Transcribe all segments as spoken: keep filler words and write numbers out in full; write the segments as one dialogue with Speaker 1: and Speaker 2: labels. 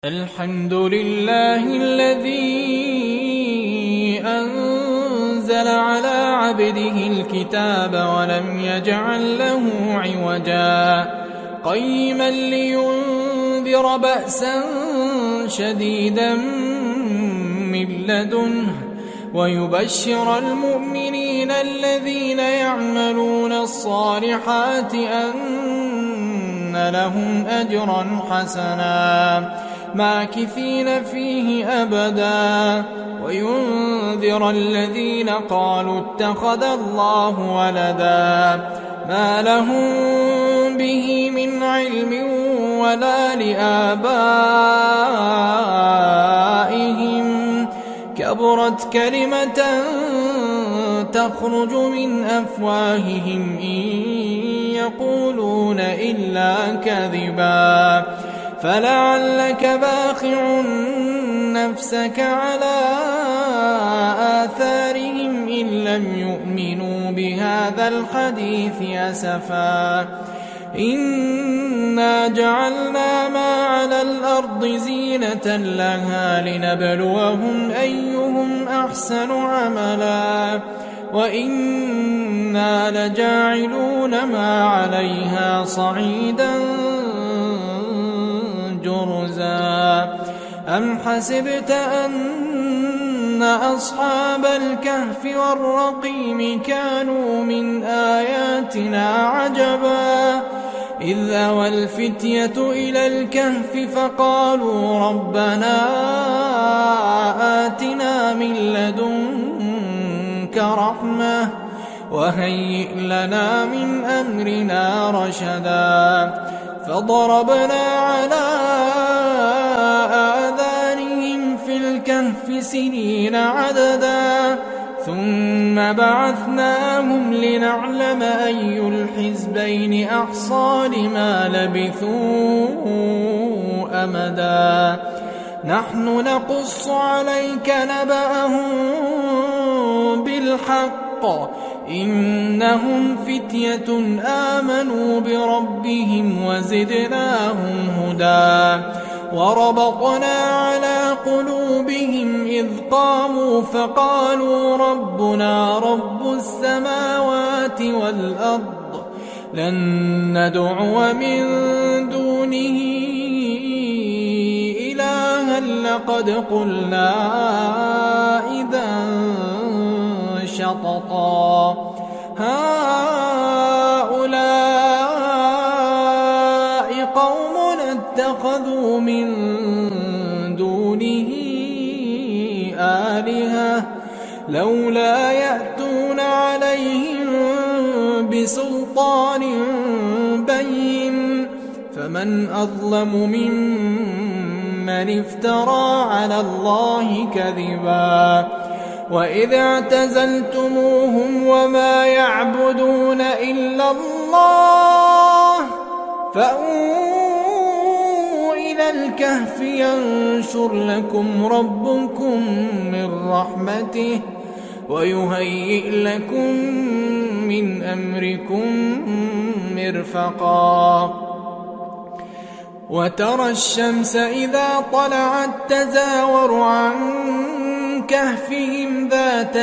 Speaker 1: الحمد لله الذي أنزل على عبده الكتاب ولم يجعل له عوجا قيما لينذر بأسا شديدا من لدنه ويبشر المؤمنين الذين يعملون الصالحات أن لهم أجرا حسنا ماكثين فيه أبدا وينذر الذين قالوا اتخذ الله ولدا ما لهم به من علم ولا لآبائهم كبرت كلمة تخرج من أفواههم إن يقولون إلا كذبا فلعلك باخع نفسك على آثارهم إن لم يؤمنوا بهذا الحديث أسفا إنا جعلنا ما على الأرض زينة لها لنبلوهم أيهم أحسن عملا وإنا لجاعلون ما عليها صعيدا جرزا أم حسبت أن أصحاب الكهف والرقيم كانوا من آياتنا عجبا إذ أوى الفتية إلى الكهف فقالوا ربنا آتنا من لدنك رحمة وهيئ لنا من أمرنا رشدا فضربنا على آذانهم في الكهف سنين عددا ثم بعثناهم لنعلم أي الحزبين أحصى لما لبثوا أمدا نحن نقص عليك نبأهم بالحق إنهم فتية آمنوا بربهم وزدناهم هدى وربطنا على قلوبهم إذ قاموا فقالوا ربنا رب السماوات والأرض لن ندعو من دونه إلها لقد قلنا إذا شططا هؤلاء قوم اتخذوا من دونه آلهة لولا يأتون عليهم بسلطان بين فمن أظلم ممن افترى على الله كذبا وإذ اعتزلتموهم وما يعبدون إلا الله فأووا إلى الكهف ينشر لكم ربكم من رحمته ويهيئ لكم من أمركم مرفقا وترى الشمس إذا طلعت تزاور عن كهفهم ذات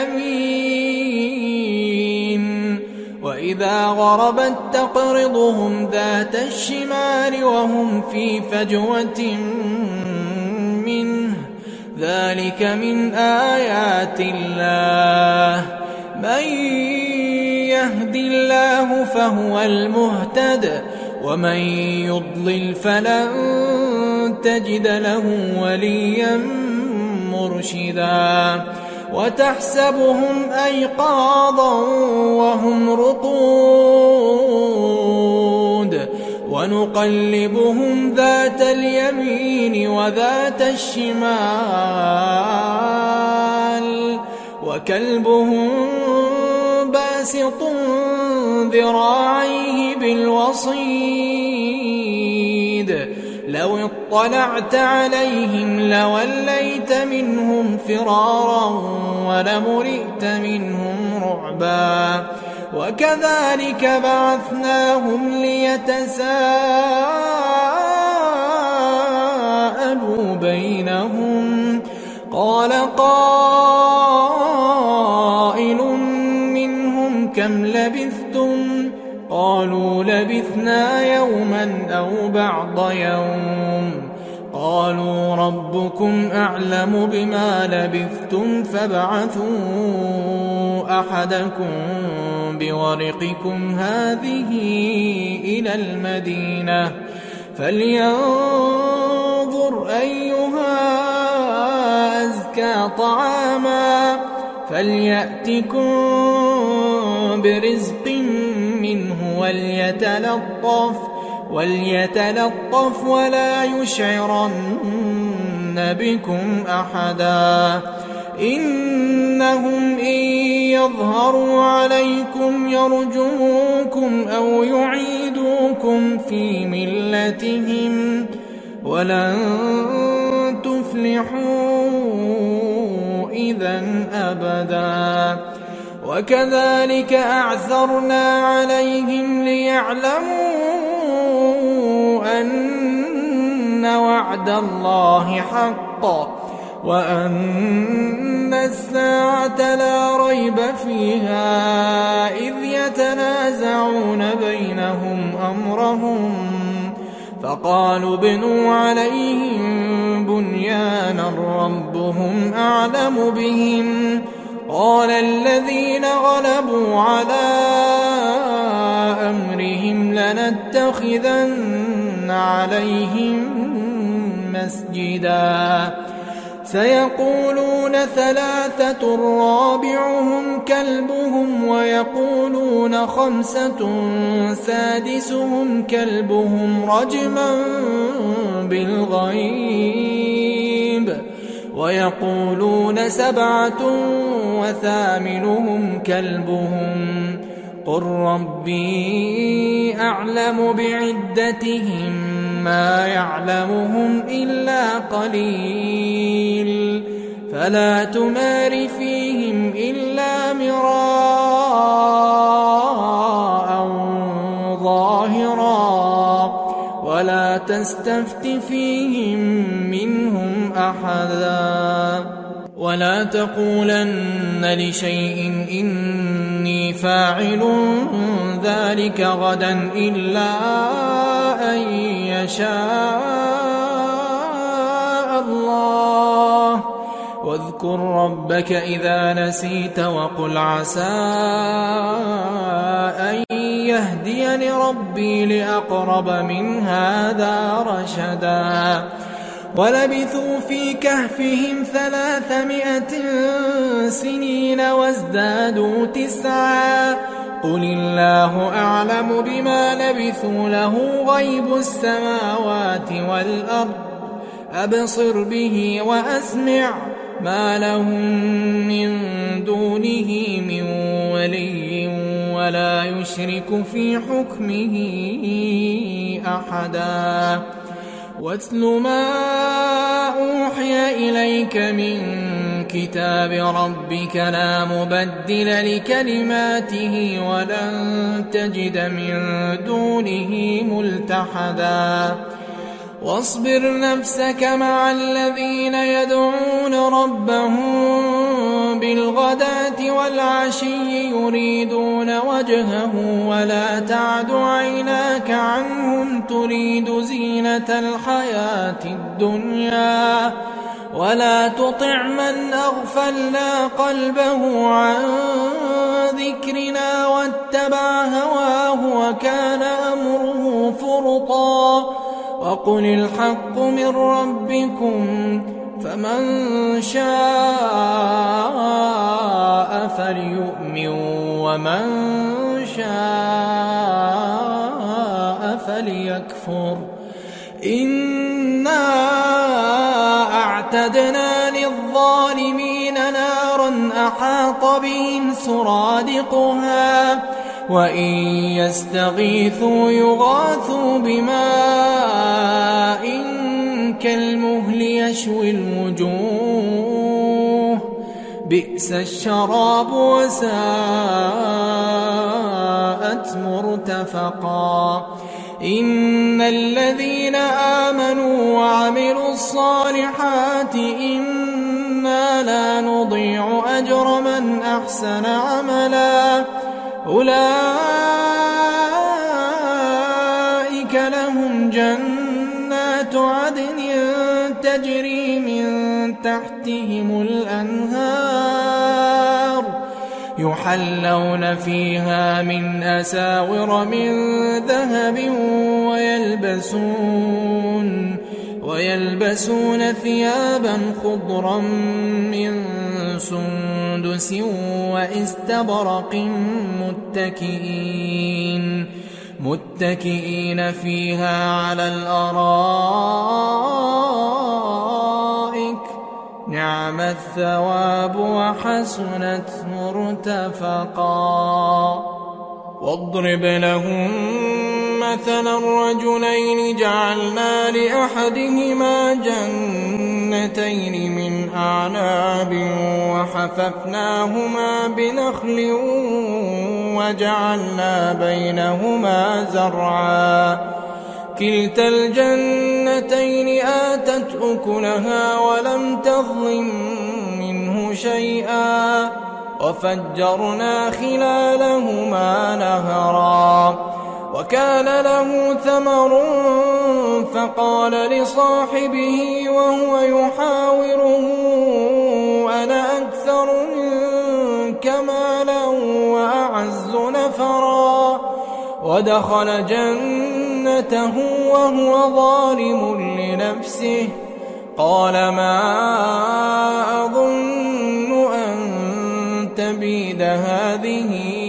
Speaker 1: اليمين وإذا غربت تقرضهم ذات الشمال وهم في فجوة منه ذلك من آيات الله من يهد الله فهو المهتد ومن يضلل فلن تجد له وليا مرشدا وتحسبهم أيقاظا وهم رقود ونقلبهم ذات اليمين وذات الشمال وكلبهم باسط ذراعيه بالوصيد لو اطلعت عليهم لوليت منهم فرارا ولملئت منهم رعبا وكذلك بعثناهم ليتساءلوا بينهم. قال قائل منهم كم لبثتم؟ قالوا لبثنا يوما أو بعض يوم. قالوا ربكم أعلم بما لبثتم فابعثوا أحدكم بورقكم هذه إلى المدينة فلينظر أيها أزكى طعاما فليأتكم برزق منه وليتلطف وليتلطف ولا يشعرن بكم أحدا إنهم إن يظهروا عليكم يرجموكم أو يعيدوكم في ملتهم ولن تفلحوا إذا أبدا. وكذلك أعثرنا عليهم ليعلموا أن وعد الله حق وأن الساعة لا ريب فيها إذ يتنازعون بينهم أمرهم فقالوا ابنوا عليهم بنيانا ربهم أعلم بهم. قال الذين غلبوا على أمرهم لنتخذن عليهم مسجدا سيقولون ثلاثة رابعهم كلبهم ويقولون خمسة سادسهم كلبهم رجما بالغيب ويقولون سبعة وثامنهم كلبهم قل ربي أعلم بعدتهم ما يعلمهم إلا قليل فلا تمار فيهم إلا مراء ظاهرا ولا تستفت فيهم منهم أحدا ولا تقولن لشيء إني فاعل ذلك غدا إلا أن يشاء الله واذكر ربك إذا نسيت وقل عسى أن يهديني ربي لأقرب من هذا رشدا. ولبثوا في كهفهم ثلاثمائة سنين وازدادوا تسعا قل الله أعلم بما لبثوا له غيب السماوات والأرض أبصر به وأسمع ما لهم من دونه من ولي ولا يشرك في حكمه أحدا. واتل ما أوحي إليك من كتاب ربك لا مبدل لكلماته ولن تجد من دونه ملتحدا. واصبر نفسك مع الذين يدعون ربهم بالغداة والعشي يريدون وجهه ولا تعد عيناك عنهم تريد زينة الحياة الدنيا ولا تطع من أغفلنا قلبه عن ذكرنا واتبع هواه وكان أمره فرطا. وقل الحق من ربكم فمن شاء فليؤمن ومن شاء فليكفر. إنا أعتدنا للظالمين نارا أحاط بهم سرادقها وإن يستغيثوا يغاثوا بماء كالمهل يشوي الوجوه بئس الشراب وساءت مرتفقا. إن الذين آمنوا وعملوا الصالحات إنا لا نضيع أجر من أحسن عملا أولئك لهم جنات عدن تجري من تحتهم الأنهار يحلون فيها من أساور من ذهب ويلبسون, ويلبسون ثيابا خضرا من سندس واستبرق متكئين, متكئين فيها على الأرائك نعم الثواب وحسنت مرتفقا. واضرب لهم مثلا الرجلين جعلنا لأحدهما جنتين من أعناب وحففناهما بنخل وجعلنا بينهما زرعا كلتا الجنتين آتت أكلها ولم تظلم منه شيئا وفجرنا خلالهما نهرا وكان له ثمر فقال لصاحبه وهو يحاوره أنا أكثر منك مالا وأعز نفرا ودخل جنته وهو ظالم لنفسه قال ما أظن أن تبيد هذه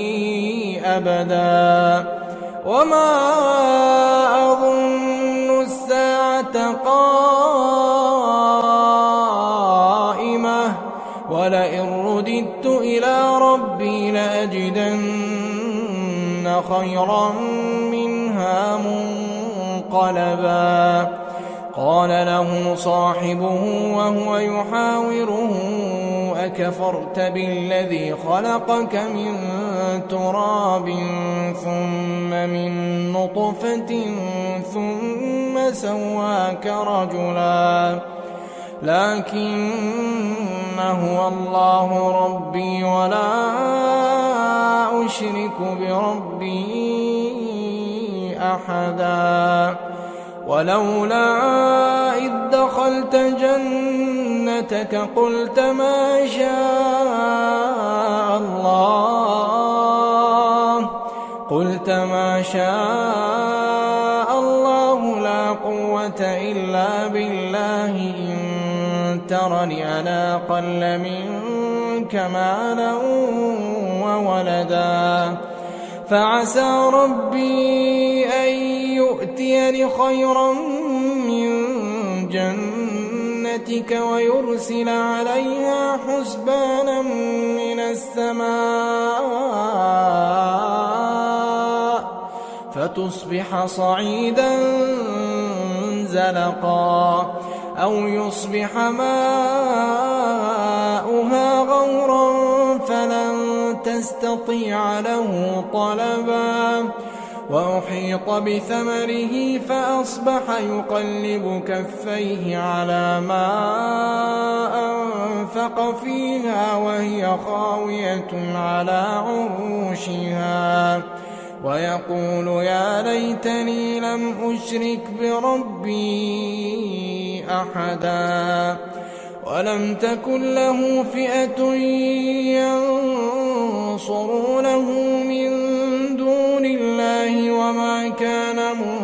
Speaker 1: أبدا وما أظن الساعة قائمة ولئن رددت إلى ربي لأجدن خيرا منها منقلبا. قال له صاحبه وهو يحاوره أكفرت بالذي خلقك من تراب ثم من نطفة ثم سواك رجلا لكن هو الله ربي ولا أشرك بربي أحدا. ولولا إذ دخلت جنتك قلت ما شاء الله قلت ما شاء الله لا قوة إلا بالله إن ترني أنا أقل منك مالا وولدا فعسى ربي أن يؤتيني خيرا من جنتك ويرسل عليها حسبانا من السماء فتصبح صعيدا زلقا أو يصبح ماؤها غورا فلن تستطيع له طلبا وأحيط بثمره فأصبح يقلب كفيه على ما أنفق فيها وهي خاوية على عروشها ويقول يا ليتني لم أشرك بربي أحدا ولم تكن له فئة ينصرونه من دون الله وما كان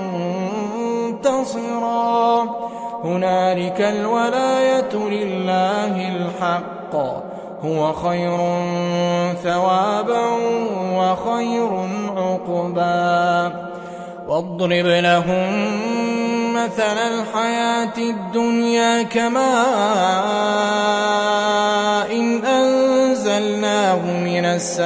Speaker 1: منتصرا هنالك الولاية لله الحق هو خير ثوابا وخير عقبا. واضرب لهم مثل الحياة الدنيا كماء إن أنزلناه من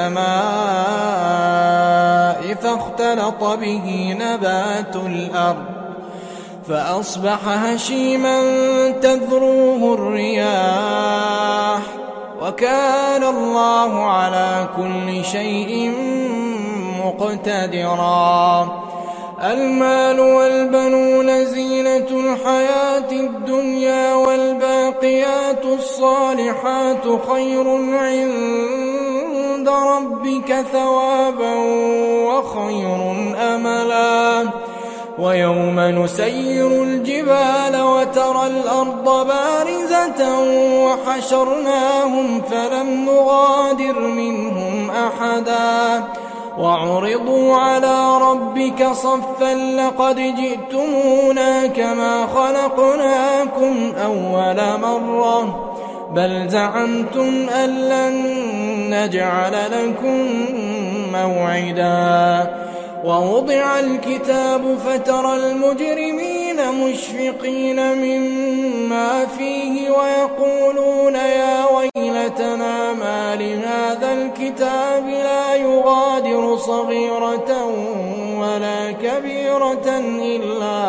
Speaker 1: السماء فاختلط به نبات الأرض فأصبح هشيما تذروه الرياح وكان الله على كل شيء مقتدرا. المال والبنون زينة الحياة الدنيا والباقيات الصالحات خير عند ربك ثوابا وخير أملا ويوم نسير الجبال وترى الأرض بارزة وحشرناهم فلم نغادر منهم أحدا وعرضوا على ربك صفا لقد جئتمونا كما خلقناكم أول مرة بل زعمتم أن لن نجعل لكم موعدا ووضع الكتاب فترى المجرمين مشفقين مما فيه ويقولون يا ويلتنا ما لهذا الكتاب لا يغادر صغيرة ولا كبيرة إلا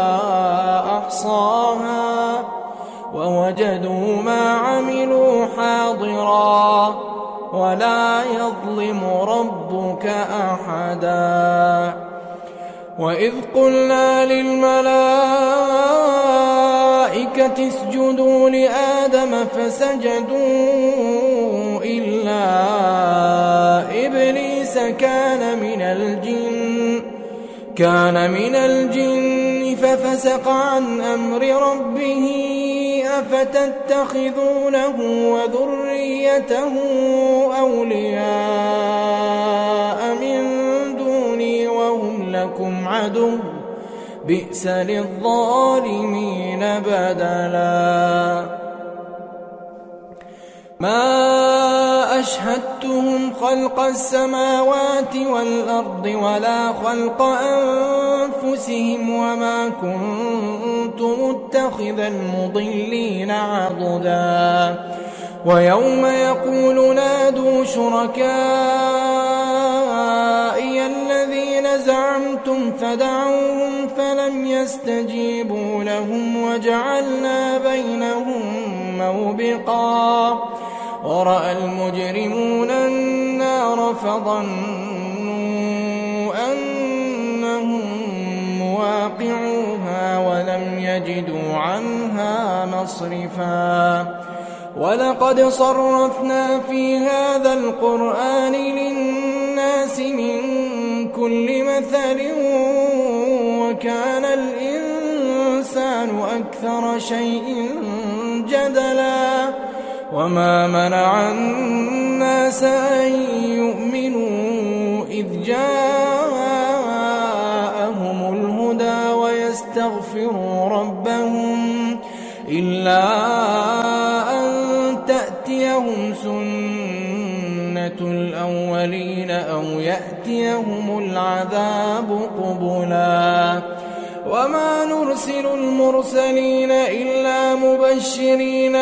Speaker 1: أحصاها ووجدوا ما عملوا حاضرا ولا يظلم ربك أحدا وإذ قلنا للملائكة اسجدوا لآدم فسجدوا إلا إبليس كان من الجن كان من الجن ففسق عن أمر ربه أفتتخذونه وذريته أولياء من دوني وهم لكم عدو بئس للظالمين بدلا ما أشهدتهم خلق السماوات والأرض ولا خلق أنفسهم وما كنت متخذ المضلين عضدا ويوم يقول نادوا شركائي الذين زعمتم فدعوهم فلم يستجيبوا لهم وجعلنا بينهم موبقا ورأى المجرمون النار فظنوا أنهم مواقعوها ولم يجدوا عنها مصرفا ولقد صرفنا في هذا القرآن للناس من كل مثل وكان الإنسان أكثر شيء جدلا وما منع الناس أن يؤمنوا إذ جاءهم الهدى ويستغفروا ربهم إلا أن تأتيهم سنة الأولين أو يأتيهم العذاب قبلا وما نرسل المرسلين إلا مبشرين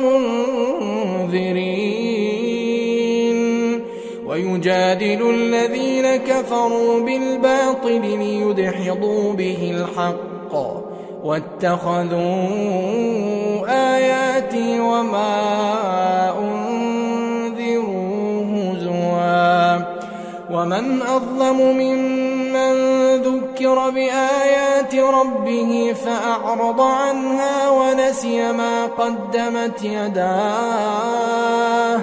Speaker 1: ومنذرين ويجادل الذين كفروا بالباطل ليدحضوا به الحق واتخذوا آياتي وما أنذروا هزوا ومن أظلم ممن ذكر بآيات ربه فأعرض عنها ونسي ما قدمت يداه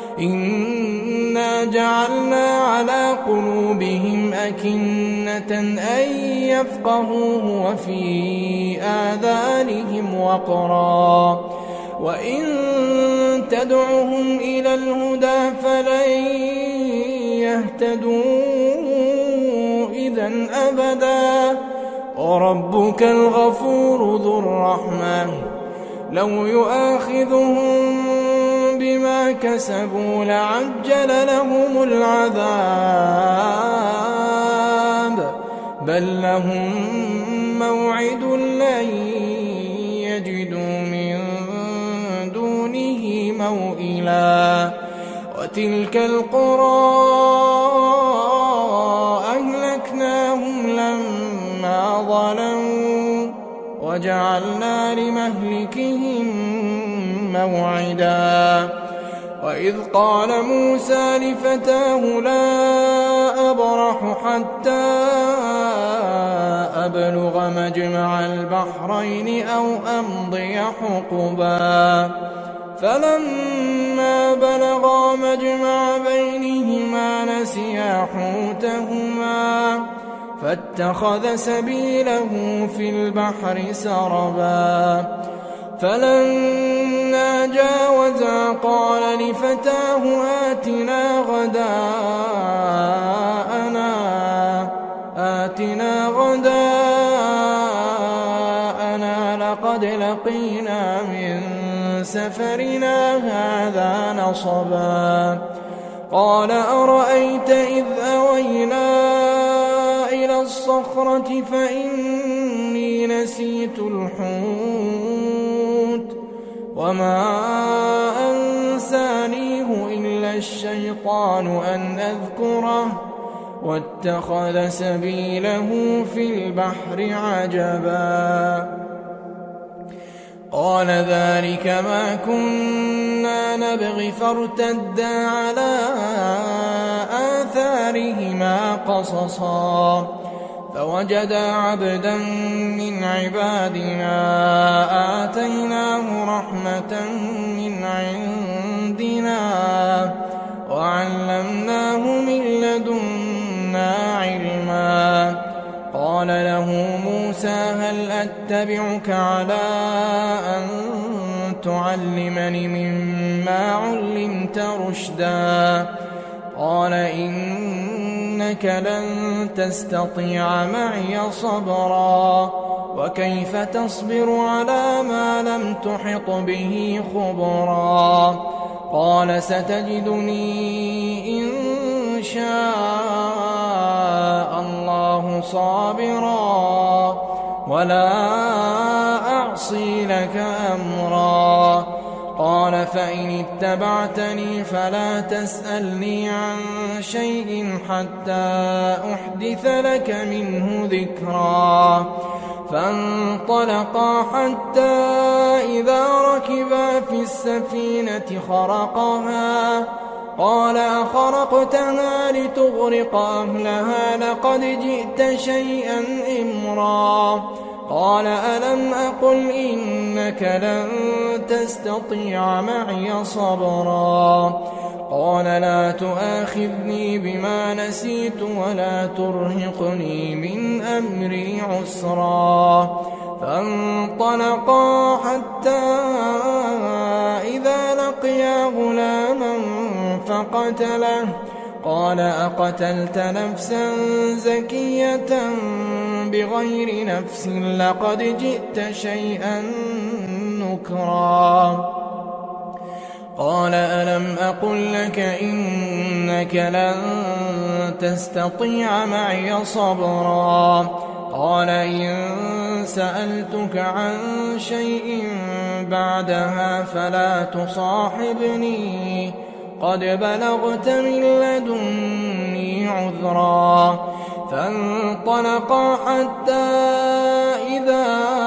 Speaker 1: إنا جعلنا على قلوبهم أكنة أن يفقهوه وفي آذانهم وقرا وإن تدعهم إلى الهدى فلن يهتدوا إذن أبدا وربك الغفور ذو الرحمة لو يؤاخذهم بما كسبوا لعجل لهم العذاب بل لهم موعد لن يجدوا من دونه موئلا وتلك القرى أهلكناهم لما ظلموا وجعلنا لمهلكهم موعدا وإذ قال موسى لفتاه لا أبرح حتى أبلغ مجمع البحرين أو أمضي حقبا فلما بلغا مجمع بينهما نسيا حوتهما فاتخذ سبيله في البحر سربا فلما جاوزا قال لفتاه آتنا غداءنا آتنا غداءنا لقد لقينا من سفرنا هذا نصبا قال أرأيت إذ أوينا إلى الصخرة فإني نسيت الحوت وما أنسانيه إلا الشيطان أن أذكره واتخذ سبيله في البحر عجبا قال ذلك ما كنا نبغي فارتدا على آثارهما قصصا فوجدا عبدا من عبادنا آتيناه رحمة من عندنا وعلمناه من لدنا علما قال له موسى هل أتبعك على أن تعلمني مما علمت رشدا قال إنك لن تستطيع معي صبرا وكيف تصبر على ما لم تحط به خبرا قال ستجدني إن شاء الله صابرا ولا أعصي لك أمرا قال فإن اتبعتني فلا تسألني عن شيء حتى أحدث لك منه ذكرا فانطلقا حتى إذا ركبا في السفينة خرقها قال أخرقتها لتغرق أهلها لقد جئت شيئا إمرا قال ألم أقل إنك لن تستطيع معي صبرا قال لا تؤاخذني بما نسيت ولا ترهقني من أمري عسرا فانطلقا حتى إذا لقيا غلاما فقتله قال أقتلت نفسا زكية بغير نفس لقد جئت شيئا نكرا قال ألم أقل لك إنك لن تستطيع معي صبرا قال إن سألتك عن شيء بعدها فلا تصاحبني قد بلغت من لدني عذرا فانطلقا حتى إذا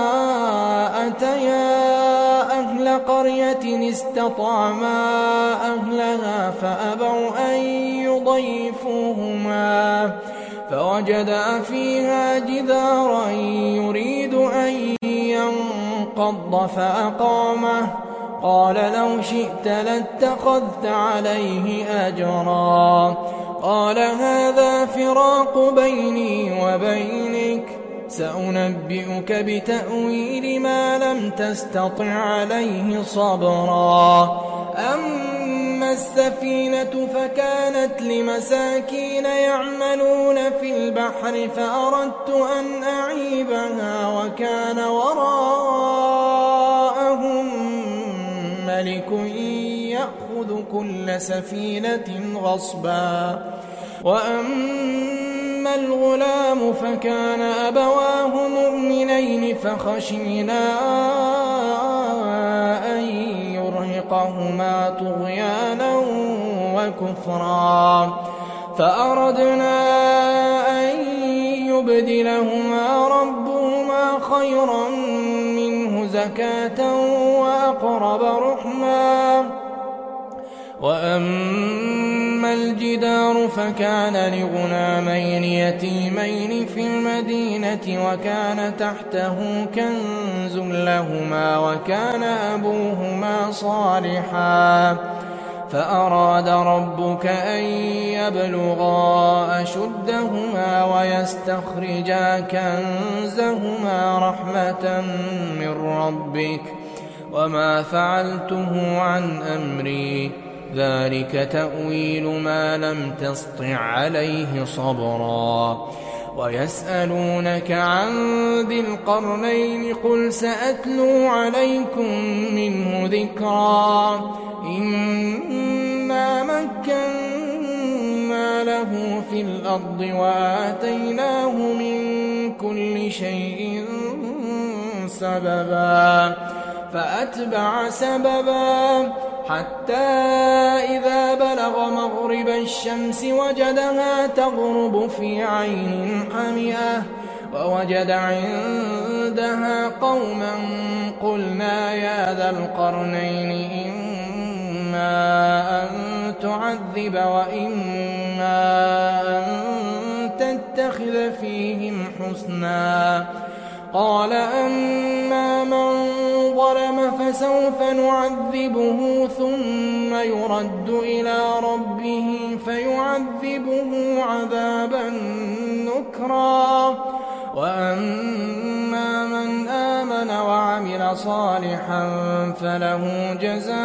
Speaker 1: أتيا أهل قرية استطعما أهلها فأبوا أن يضيفوهما فوجدا فيها جدارا يريد أن ينقض فأقامه قال لو شئت لاتخذت عليه أجرا قال هذا فراق بيني وبينك سأنبئك بتأويل ما لم تستطع عليه صبرا أما السفينة فكانت لمساكين يعملون في البحر فأردت أن أعيبها وكان وراءهم ملك يأخذ كل سفينة غصبا وأما الغلام فكان أبواه مؤمنين فخشينا أن يرهقهما طغيانا وكفرا فأردنا أن يبدلهما ربهما خيرا منه زكاة وأقرب رحما وأما الجدار فكان لغلامين يتيمين في المدينة وكان تحته كنز لهما وكان أبوهما صالحا فأراد ربك أن يبلغا أشدهما ويستخرجا كنزهما رحمة من ربك وما فعلته عن أمري ذلك تأويل ما لم تسطع عليه صبرا ويسألونك عن ذي القرنين قل سأتلو عليكم منه ذكرا إنا مكنا له في الأرض وآتيناه من كل شيء سببا فأتبع سببا حتى إذا بلغ مغرب الشمس وجدها تغرب في عين حمئة ووجد عندها قوما قلنا يا ذا القرنين إما أن تعذب وإما أن تتخذ فيهم حسنا قال أما من ظلم فسوف نعذبه ثم يرد إلى ربه فيعذبه عذابا نكرا وأما من آمن وعمل صالحا فله جزاء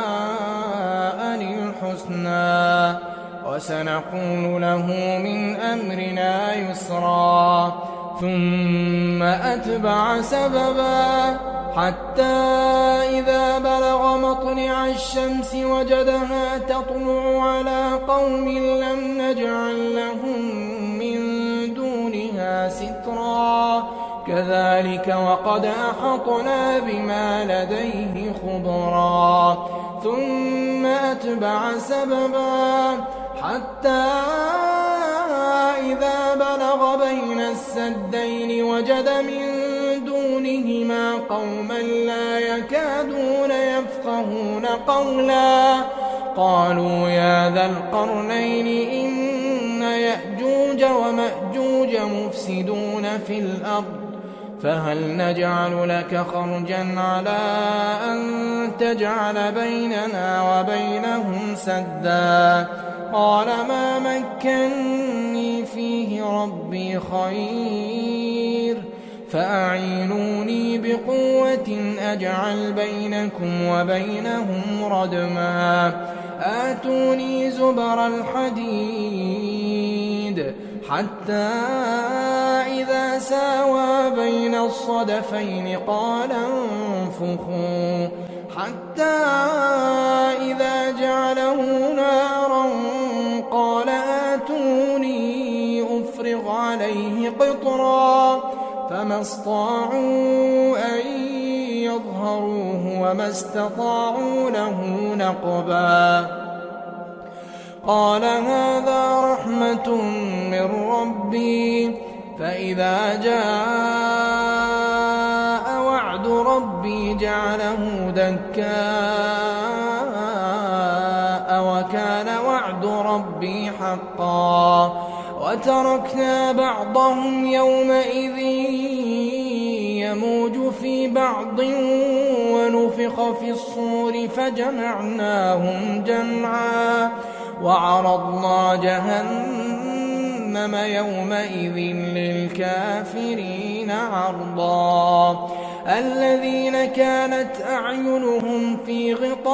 Speaker 1: الحسنى وسنقول له من أمرنا يسرا ثم أتبع سببا حتى إذا بلغ مطلع الشمس وجدها تطلع على قوم لم نجعل لهم من دونها سترا كذلك وقد أحطنا بما لديه خبرا ثم أتبع سببا حتى إذا بلغ بين السدين وجد من دونهما قوما لا يكادون يفقهون قولا قالوا يا ذا القرنين إن يأجوج ومأجوج مفسدون في الأرض فهل نجعل لك خرجا على أن تجعل بيننا وبينهم سدا قال ما مكني فيه ربي خير فأعينوني بقوة أجعل بينكم وبينهم ردما آتوني زبر الحديد حتى إذا ساوى بين الصدفين قال انفخوا حتى إذا جعله نارا قال آتوني أفرغ عليه قطرا فما استطاعوا أن يظهروه وما استطاعوا له نقبا قال هذا رحمة من ربي فإذا جاء وعد ربي جعله دكاء وكان وعد ربي حقا وتركنا بعضهم يومئذ يموج في بعض ونفخ في الصور فجمعناهم جمعا وعرضنا جهنم يومئذ للكافرين عرضا الذين كانت أعينهم في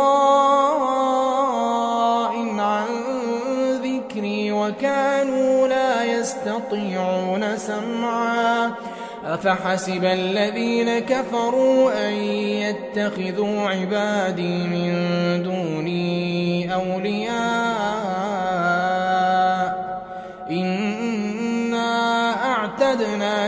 Speaker 1: غطاء عن ذكري وكانوا لا يستطيعون سمعا أفحسب الذين كفروا أن يتخذوا عبادي من دوني أولياء إنا أعتدنا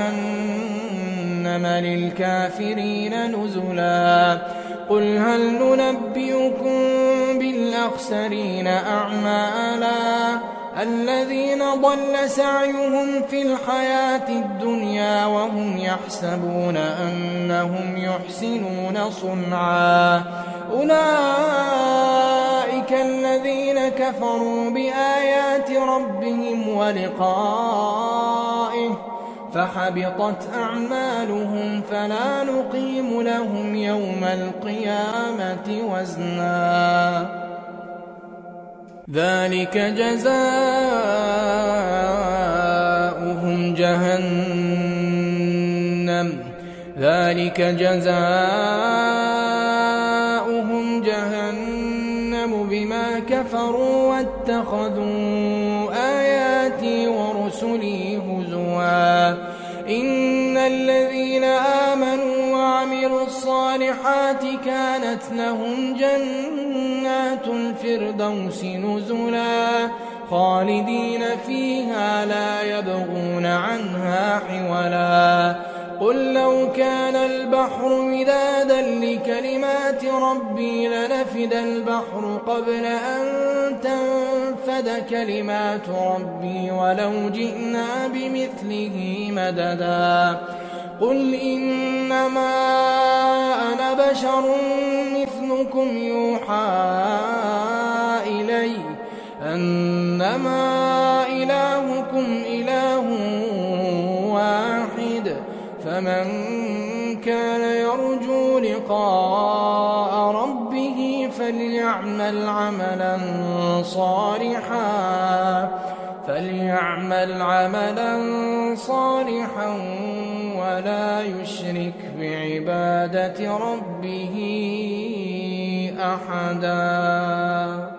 Speaker 1: جهنم للكافرين نزلا قل هل ننبئكم بالأخسرين أعمالا الذين ضل سعيهم في الحياة الدنيا وهم يحسبون أنهم يحسنون صنعا أولئك أولئك الذين كفروا بآيات ربهم ولقائه فحبطت أعمالهم فلا نقيم لهم يوم القيامة وزنا ذلك جزاؤهم جهنم ذلك جزاؤهم جهنم بما كفروا واتخذوا آياتي ورسلي هزوا إن الذين آمنوا وعملوا الصالحات كانت لهم جنات الفردوس نزلا خالدين فيها لا يبغون عنها حولا قل لو كان البحر مدادا لكلمات ربي لنفد البحر قبل أن تنفد كلمات ربي ولو جئنا بمثله مددا قل إنما أنا بشر مثلكم يوحى إلي أنما إلهكم إله واحد فمن كان يرجو لقاء ربه فليعمل عملا صالحا فليعمل عملا صالحا ولا يشرك بعبادة ربه أحدا.